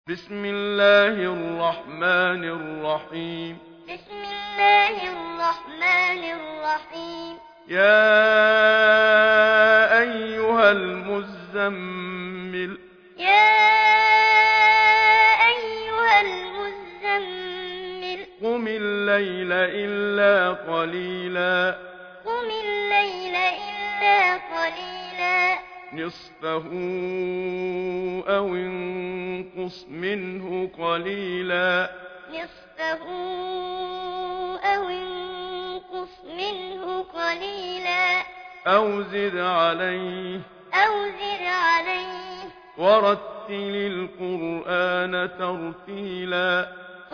بسم الله الرحمن الرحيم بسم الله الرحمن الرحيم يا أيها المزمل يا أيها المزمل قم الليل إلا قليلا قم الليل إلا قليلا نصفه أو انقص منه قليلا نصفه أو انقص منه قليلا أو زد عليه ورتل القرآن ترتيلا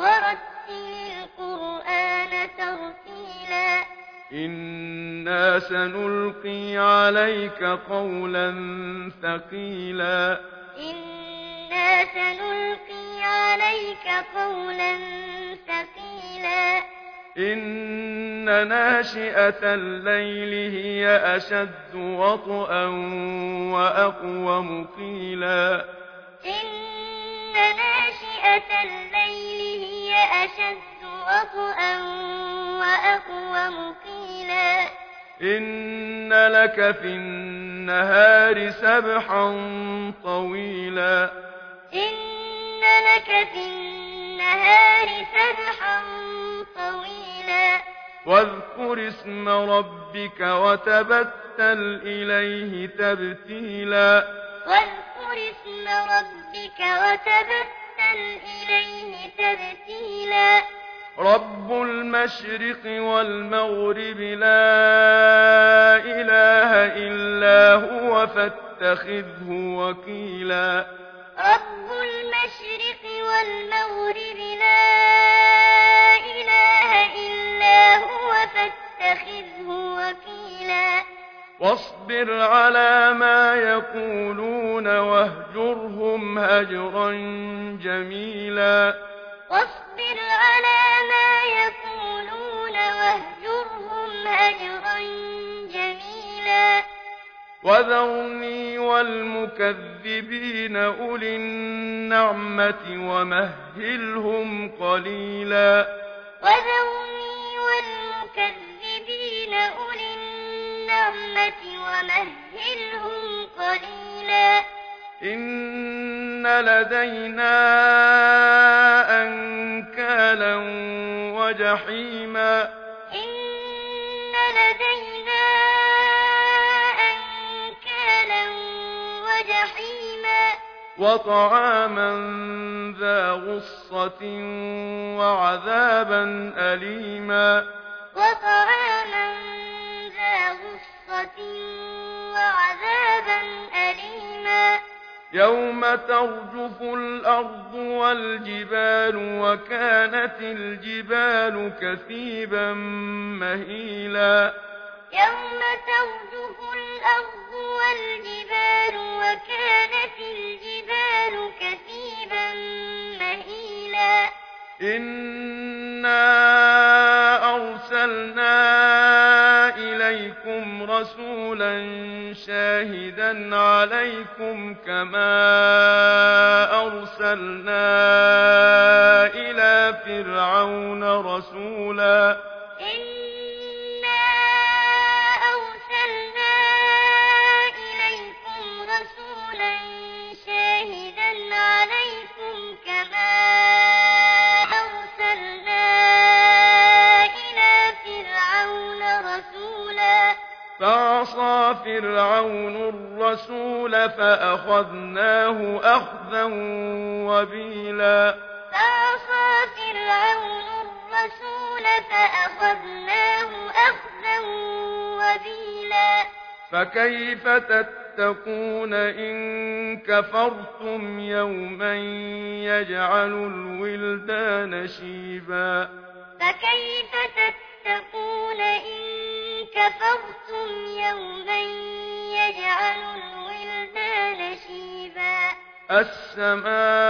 إنا سنلقي عليك قولا ثقيلا إنا سنلقي عليك قولا ثقيلا إن ناشئة الليل هي أشد وطئا وأقوم قيلا إن ناشئة الليل هي أشد وطئا وأقوم قيلا إن لك في النهار سبحا طويلا إن لك في النهار سبحا طويلا واذكر اسم ربك وتبتل إليه تبتيلا واذكر اسم ربك وتبتل إليه تبتيلا رب المشرق والمغرب لا إله إلا هو فاتخذه وكيلا رب المشرق والمغرب لا إله إلا هو فاتخذه وكيلا واصبر على ما يقولون واهجرهم هجرا جميلا واصبر على ما يقولون واهجرهم هجرا جميلا وذرني والمكذبين أولي النعمة ومهلهم قليلا وذرني والمكذبين أولي النعمة ومهلهم قليلا إن لدينا أنكالا وجحيما إن لدينا أنكالا وجحيما وطعاما ذا غصة وعذابا أليما وطعاما ذا غصة وعذابا أليما يوم ترجف الأرض والجبال وكانت الجبال كثيبا مهيلا يوم ترجف الأرض والجبال وكانت الجبال كثيبا مهيلا إنا أرسلنا إليكم رسولا شاهدا عليكم كما أرسلنا إلى فرعون رسولا إنا أرسلنا إليكم رسولا شاهدا عليكم كما أرسلنا إلى فرعون رسولا فعصى فرعون الرسول فأخذناه أخذا وبيلا فعصى فرعون الرسول فأخذناه أخذا وبيلا فكيف تتقون إن كفرتم يوما يجعل الولدان شيبا فكيف تتقون إن كفرتم يوما يجعل الولدان شيبا السماء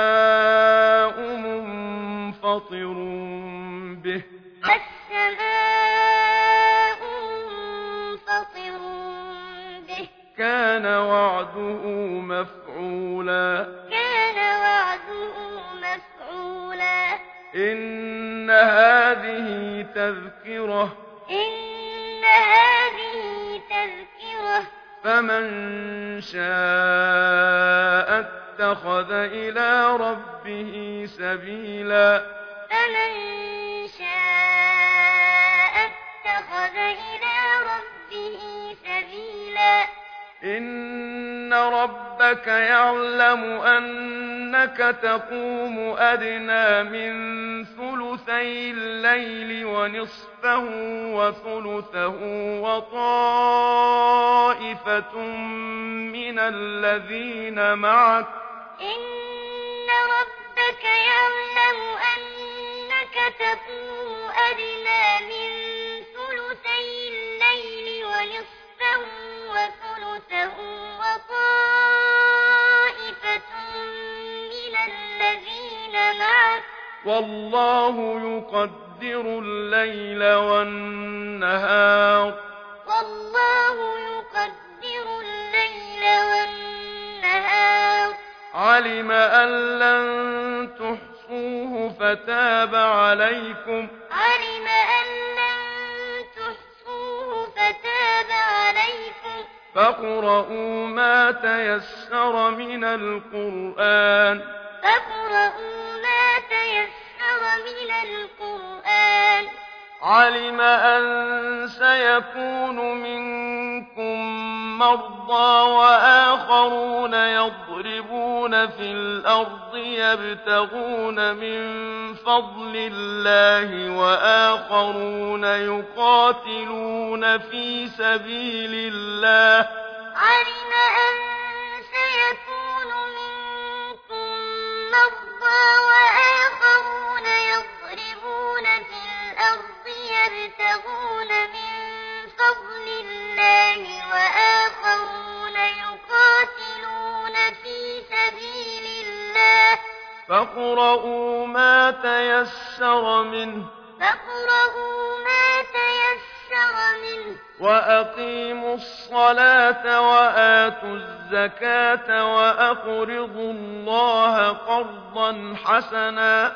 منفطر به السماء منفطر به كان وعده مفعولا كان وعده إن هذه تذكرة فمن شاء اتخذ إلى ربه سبيلا إن ربك يعلم أنك تقوم أدنى من ثلثي الليل ونصفه وثلثه وطائفة من الذين معك إن ربك يعلم أنك تقوم أدنى من ثلثي الليل ونصفه وثلثه وطائفة من الذين معك والله يقدر الليل والنهار علم أن لن تحصوه فتاب عليكم فاقرؤوا ما تيسر من القرآن علم أن سيكون منكم مرضى وآخرون يضربون في الأرض يبتغون من فضل الله وآخرون يقاتلون في سبيل الله علم أن سيكون منكم مرضى وآخرون يضربون في الأرض يبتغون من فضل الله وآخرون يقاتلون في سبيل الله فاقرؤوا ما تيسر منه وأقيموا الصلاة وآتوا الزكاة وأقرضوا الله قرضا حسنا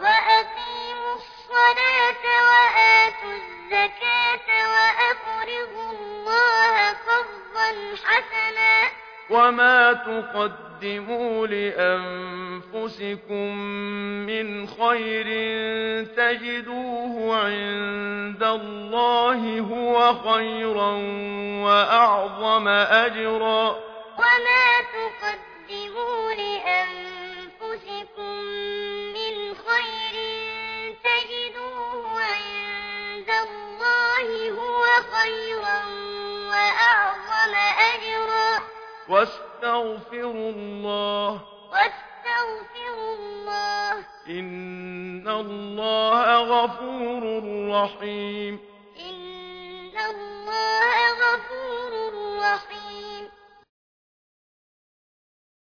وما تقدموا لأنفسكم من خير تجدوه عند الله هو خيرا وأعظم أجرا وما تقدموا لأنفسكم من خير تجدوه عند الله هو خيرا وأعظم أجرا واستغفروا الله إن الله غفور رحيم